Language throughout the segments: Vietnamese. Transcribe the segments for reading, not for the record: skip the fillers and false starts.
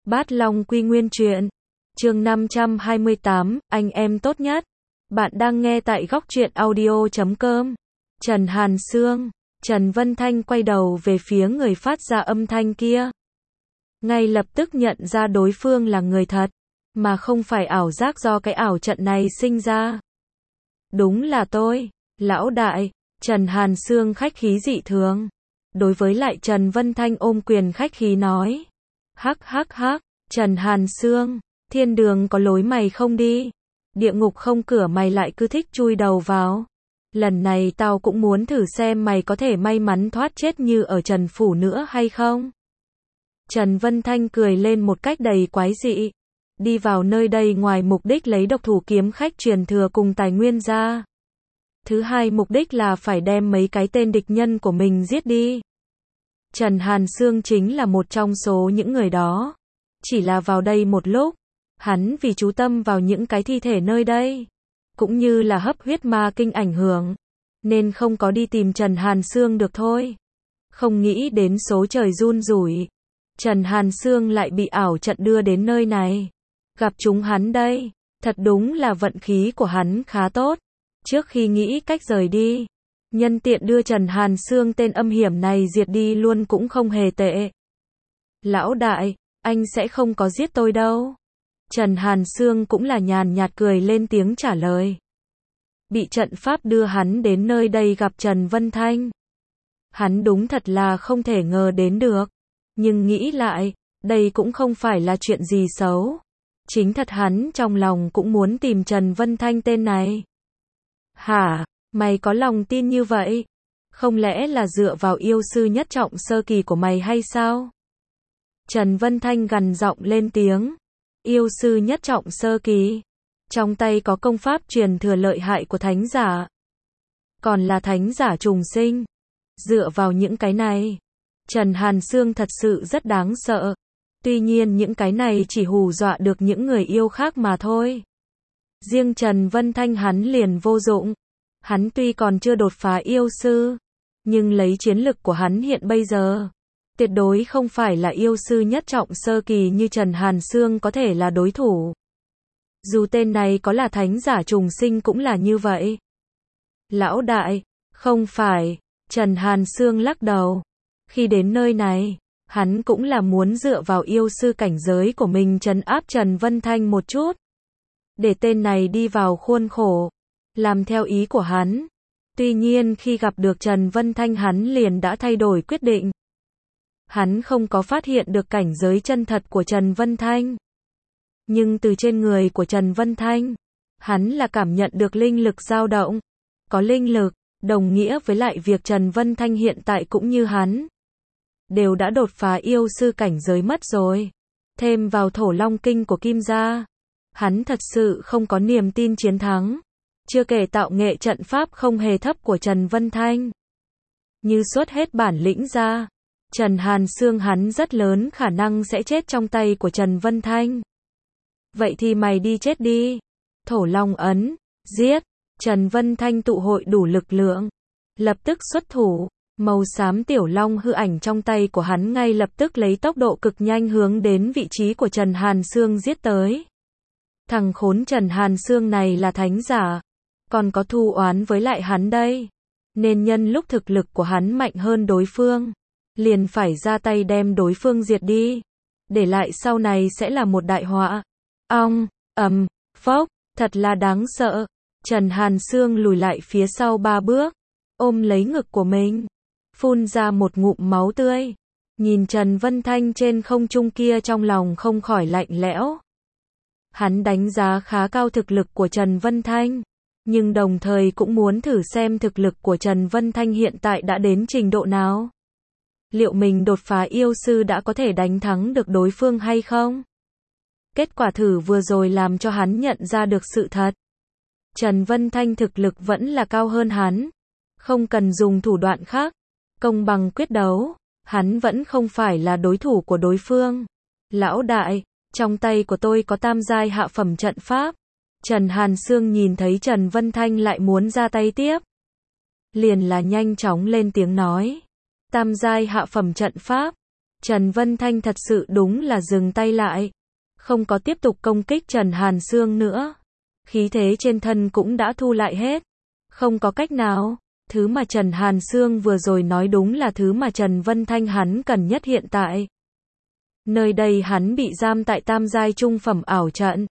Bát Long Quy Nguyên truyện. Chương 528, anh em tốt nhất. Bạn đang nghe tại góc truyện audio.com. Trần Hàn Sương. Trần Vân Thanh quay đầu về phía người phát ra âm thanh kia. Ngay lập tức nhận ra đối phương là người thật, mà không phải ảo giác do cái ảo trận này sinh ra. Đúng là tôi, lão đại. Trần Hàn Sương khách khí dị thường. Đối với lại Trần Vân Thanh ôm quyền khách khí nói. Hắc hắc hắc, Trần Hàn Sương, thiên đường có lối mày không đi, địa ngục không cửa mày lại cứ thích chui đầu vào. Lần này tao cũng muốn thử xem mày có thể may mắn thoát chết như ở Trần Phủ nữa hay không. Trần Vân Thanh cười lên một cách đầy quái dị. Đi vào nơi đây ngoài mục đích lấy độc thủ kiếm khách truyền thừa cùng tài nguyên ra. Thứ hai mục đích là phải đem mấy cái tên địch nhân của mình giết đi. Trần Hàn Sương chính là một trong số những người đó. Chỉ là vào đây một lúc, hắn vì chú tâm vào những cái thi thể nơi đây, cũng như là hấp huyết ma kinh ảnh hưởng, nên không có đi tìm Trần Hàn Sương được thôi. Không nghĩ đến số trời run rủi, Trần Hàn Sương lại bị ảo trận đưa đến nơi này. Gặp chúng hắn đây, thật đúng là vận khí của hắn khá tốt. Trước khi nghĩ cách rời đi, nhân tiện đưa Trần Hàn Sương tên âm hiểm này diệt đi luôn cũng không hề tệ. Lão đại, anh sẽ không có giết tôi đâu. Trần Hàn Sương cũng là nhàn nhạt cười lên tiếng trả lời. Bị trận pháp đưa hắn đến nơi đây gặp Trần Vân Thanh. Hắn đúng thật là không thể ngờ đến được. Nhưng nghĩ lại, đây cũng không phải là chuyện gì xấu. Chính thật hắn trong lòng cũng muốn tìm Trần Vân Thanh tên này. Hả, mày có lòng tin như vậy? Không lẽ là dựa vào yêu sư nhất trọng sơ kỳ của mày hay sao? Trần Vân Thanh gằn giọng lên tiếng. Yêu sư nhất trọng sơ kỳ? Trong tay có công pháp truyền thừa lợi hại của thánh giả. Còn là thánh giả trùng sinh. Dựa vào những cái này, Trần Hàn Sương thật sự rất đáng sợ. Tuy nhiên những cái này chỉ hù dọa được những người yêu khác mà thôi. Riêng Trần Vân Thanh hắn liền vô dụng. Hắn tuy còn chưa đột phá yêu sư, nhưng lấy chiến lực của hắn hiện bây giờ, tuyệt đối không phải là yêu sư nhất trọng sơ kỳ như Trần Hàn Sương có thể là đối thủ. Dù tên này có là thánh giả trùng sinh cũng là như vậy. Lão đại, không phải, Trần Hàn Sương lắc đầu. Khi đến nơi này, hắn cũng là muốn dựa vào yêu sư cảnh giới của mình trấn áp Trần Vân Thanh một chút. Để tên này đi vào khuôn khổ, làm theo ý của hắn. Tuy nhiên khi gặp được Trần Vân Thanh hắn liền đã thay đổi quyết định. Hắn không có phát hiện được cảnh giới chân thật của Trần Vân Thanh. Nhưng từ trên người của Trần Vân Thanh, hắn là cảm nhận được linh lực dao động. Có linh lực, đồng nghĩa với lại việc Trần Vân Thanh hiện tại cũng như hắn, đều đã đột phá yêu sư cảnh giới mất rồi. Thêm vào thổ long kinh của Kim gia, hắn thật sự không có niềm tin chiến thắng. Chưa kể tạo nghệ trận pháp không hề thấp của Trần Vân Thanh. Như xuất hết bản lĩnh ra, Trần Hàn Sương hắn rất lớn khả năng sẽ chết trong tay của Trần Vân Thanh. Vậy thì mày đi chết đi. Thổ long ấn, giết. Trần Vân Thanh tụ hội đủ lực lượng, lập tức xuất thủ. Màu xám tiểu long hư ảnh trong tay của hắn ngay lập tức lấy tốc độ cực nhanh hướng đến vị trí của Trần Hàn Sương giết tới. Thằng khốn Trần Hàn Sương này là thánh giả, còn có thù oán với lại hắn đây. Nên nhân lúc thực lực của hắn mạnh hơn đối phương, liền phải ra tay đem đối phương diệt đi. Để lại sau này sẽ là một đại họa. Ong, phốc, thật là đáng sợ. Trần Hàn Sương lùi lại phía sau 3 bước, ôm lấy ngực của mình, phun ra một ngụm máu tươi. Nhìn Trần Vân Thanh trên không trung kia trong lòng không khỏi lạnh lẽo. Hắn đánh giá khá cao thực lực của Trần Vân Thanh, nhưng đồng thời cũng muốn thử xem thực lực của Trần Vân Thanh hiện tại đã đến trình độ nào. Liệu mình đột phá yêu sư đã có thể đánh thắng được đối phương hay không? Kết quả thử vừa rồi làm cho hắn nhận ra được sự thật. Trần Vân Thanh thực lực vẫn là cao hơn hắn. Không cần dùng thủ đoạn khác, công bằng quyết đấu, hắn vẫn không phải là đối thủ của đối phương. Lão đại, trong tay của tôi có tam giai hạ phẩm trận pháp. Trần Hàn Sương nhìn thấy Trần Vân Thanh lại muốn ra tay tiếp, liền là nhanh chóng lên tiếng nói. Tam giai hạ phẩm trận pháp, Trần Vân Thanh thật sự đúng là dừng tay lại, không có tiếp tục công kích Trần Hàn Sương nữa. Khí thế trên thân cũng đã thu lại hết. Không có cách nào, thứ mà Trần Hàn Sương vừa rồi nói đúng là thứ mà Trần Vân Thanh hắn cần nhất hiện tại. Nơi đây hắn bị giam tại tam giai trung phẩm ảo trận.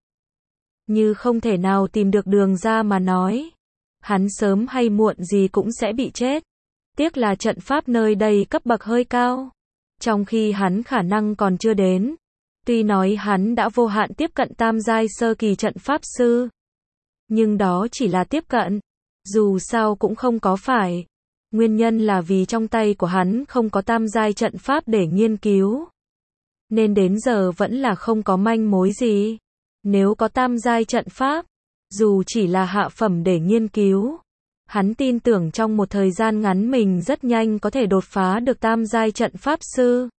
Như không thể nào tìm được đường ra mà nói. Hắn sớm hay muộn gì cũng sẽ bị chết. Tiếc là trận pháp nơi đây cấp bậc hơi cao. Trong khi hắn khả năng còn chưa đến. Tuy nói hắn đã vô hạn tiếp cận tam giai sơ kỳ trận pháp sư. Nhưng đó chỉ là tiếp cận. Dù sao cũng không có phải. Nguyên nhân là vì trong tay của hắn không có tam giai trận pháp để nghiên cứu. Nên đến giờ vẫn là không có manh mối gì. Nếu có tam giai trận pháp, dù chỉ là hạ phẩm để nghiên cứu, hắn tin tưởng trong một thời gian ngắn mình rất nhanh có thể đột phá được tam giai trận pháp sư.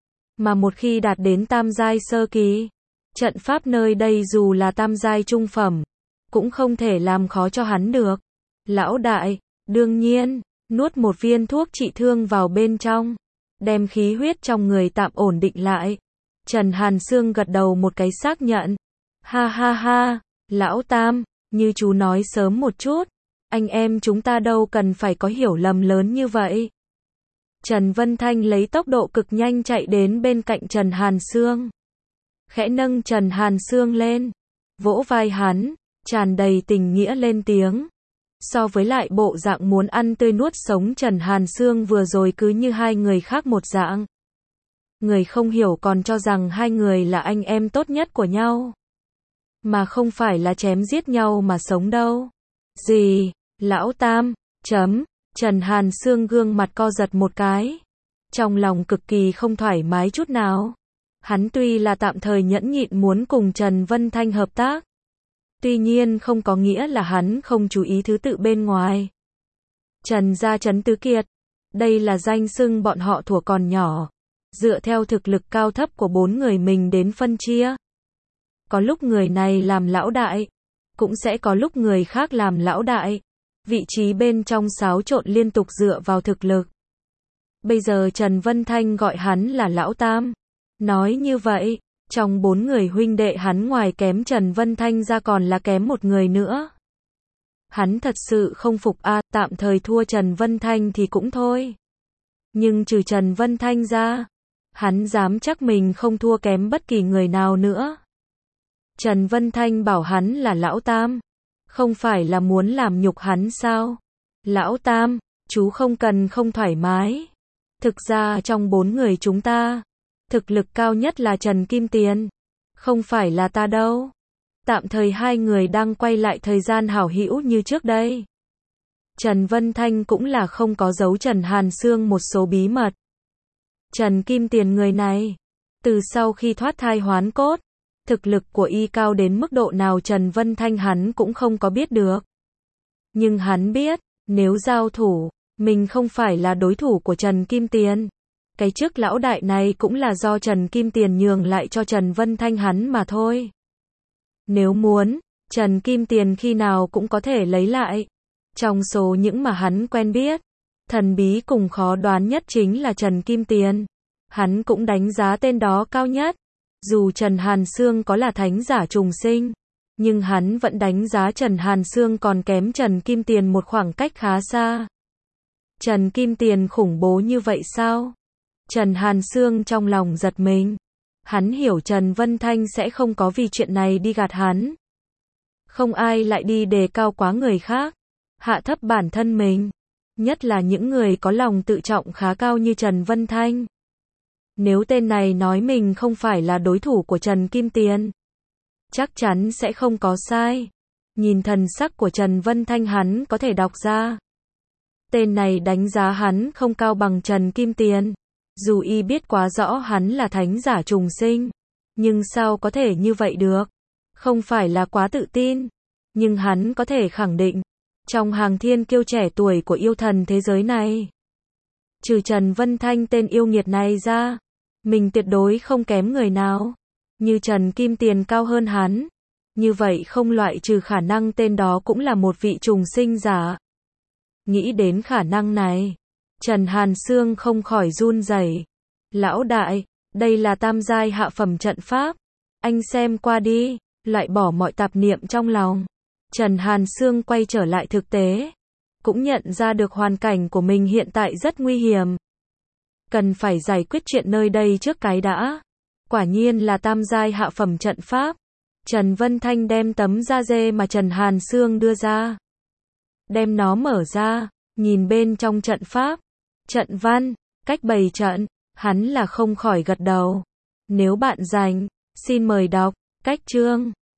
Mà một khi đạt đến tam giai sơ kỳ, trận pháp nơi đây dù là tam giai trung phẩm, cũng không thể làm khó cho hắn được. Lão đại, đương nhiên, nuốt một viên thuốc trị thương vào bên trong, đem khí huyết trong người tạm ổn định lại. Trần Hàn Sương gật đầu một cái xác nhận. Ha ha ha, lão Tam, như chú nói sớm một chút, anh em chúng ta đâu cần phải có hiểu lầm lớn như vậy. Trần Vân Thanh lấy tốc độ cực nhanh chạy đến bên cạnh Trần Hàn Sương. Khẽ nâng Trần Hàn Sương lên, vỗ vai hắn, tràn đầy tình nghĩa lên tiếng. So với lại bộ dạng muốn ăn tươi nuốt sống Trần Hàn Sương vừa rồi cứ như hai người khác một dạng. Người không hiểu còn cho rằng hai người là anh em tốt nhất của nhau. Mà không phải là chém giết nhau mà sống đâu. Gì? Lão Tam? Trần Hàn Sương gương mặt co giật một cái. Trong lòng cực kỳ không thoải mái chút nào. Hắn tuy là tạm thời nhẫn nhịn muốn cùng Trần Vân Thanh hợp tác. Tuy nhiên không có nghĩa là hắn không chú ý thứ tự bên ngoài. Trần gia Trấn Tứ Kiệt. Đây là danh xưng bọn họ thuở còn nhỏ. Dựa theo thực lực cao thấp của bốn người mình đến phân chia. Có lúc người này làm lão đại, cũng sẽ có lúc người khác làm lão đại. Vị trí bên trong xáo trộn liên tục dựa vào thực lực. Bây giờ Trần Vân Thanh gọi hắn là lão Tam. Nói như vậy, trong bốn người huynh đệ hắn ngoài kém Trần Vân Thanh ra còn là kém một người nữa. Hắn thật sự không phục tạm thời thua Trần Vân Thanh thì cũng thôi. Nhưng trừ Trần Vân Thanh ra, hắn dám chắc mình không thua kém bất kỳ người nào nữa. Trần Vân Thanh bảo hắn là lão Tam. Không phải là muốn làm nhục hắn sao? Lão Tam, chú không cần không thoải mái. Thực ra trong bốn người chúng ta, thực lực cao nhất là Trần Kim Tiền. Không phải là ta đâu. Tạm thời hai người đang quay lại thời gian hảo hữu như trước đây. Trần Vân Thanh cũng là không có giấu Trần Hàn Sương một số bí mật. Trần Kim Tiền người này, từ sau khi thoát thai hoán cốt, thực lực của y cao đến mức độ nào Trần Vân Thanh hắn cũng không có biết được. Nhưng hắn biết, nếu giao thủ, mình không phải là đối thủ của Trần Kim Tiền. Cái chức lão đại này cũng là do Trần Kim Tiền nhường lại cho Trần Vân Thanh hắn mà thôi. Nếu muốn, Trần Kim Tiền khi nào cũng có thể lấy lại. Trong số những mà hắn quen biết, thần bí cùng khó đoán nhất chính là Trần Kim Tiền. Hắn cũng đánh giá tên đó cao nhất. Dù Trần Hàn Sương có là thánh giả trùng sinh, nhưng hắn vẫn đánh giá Trần Hàn Sương còn kém Trần Kim Tiền một khoảng cách khá xa. Trần Kim Tiền khủng bố như vậy sao? Trần Hàn Sương trong lòng giật mình. Hắn hiểu Trần Vân Thanh sẽ không có vì chuyện này đi gạt hắn. Không ai lại đi đề cao quá người khác, hạ thấp bản thân mình. Nhất là những người có lòng tự trọng khá cao như Trần Vân Thanh. Nếu tên này nói mình không phải là đối thủ của Trần Kim Tiền, chắc chắn sẽ không có sai. Nhìn thần sắc của Trần Vân Thanh hắn có thể đọc ra. Tên này đánh giá hắn không cao bằng Trần Kim Tiền. Dù y biết quá rõ hắn là thánh giả trùng sinh, nhưng sao có thể như vậy được? Không phải là quá tự tin, nhưng hắn có thể khẳng định, trong hàng thiên kiêu trẻ tuổi của yêu thần thế giới này, trừ Trần Vân Thanh tên yêu nghiệt này ra, mình tuyệt đối không kém người nào. Như Trần Kim Tiền cao hơn hắn, như vậy không loại trừ khả năng tên đó cũng là một vị trùng sinh giả. Nghĩ đến khả năng này, Trần Hàn Sương không khỏi run rẩy. Lão đại, đây là tam giai hạ phẩm trận pháp. Anh xem qua đi, loại bỏ mọi tạp niệm trong lòng. Trần Hàn Sương quay trở lại thực tế. Cũng nhận ra được hoàn cảnh của mình hiện tại rất nguy hiểm. Cần phải giải quyết chuyện nơi đây trước cái đã. Quả nhiên là tam giai hạ phẩm trận pháp. Trần Vân Thanh đem tấm da dê mà Trần Hàn Sương đưa ra. Đem nó mở ra, nhìn bên trong trận pháp. Trận văn, cách bày trận, hắn là không khỏi gật đầu. Nếu bạn rảnh, xin mời đọc, cách chương.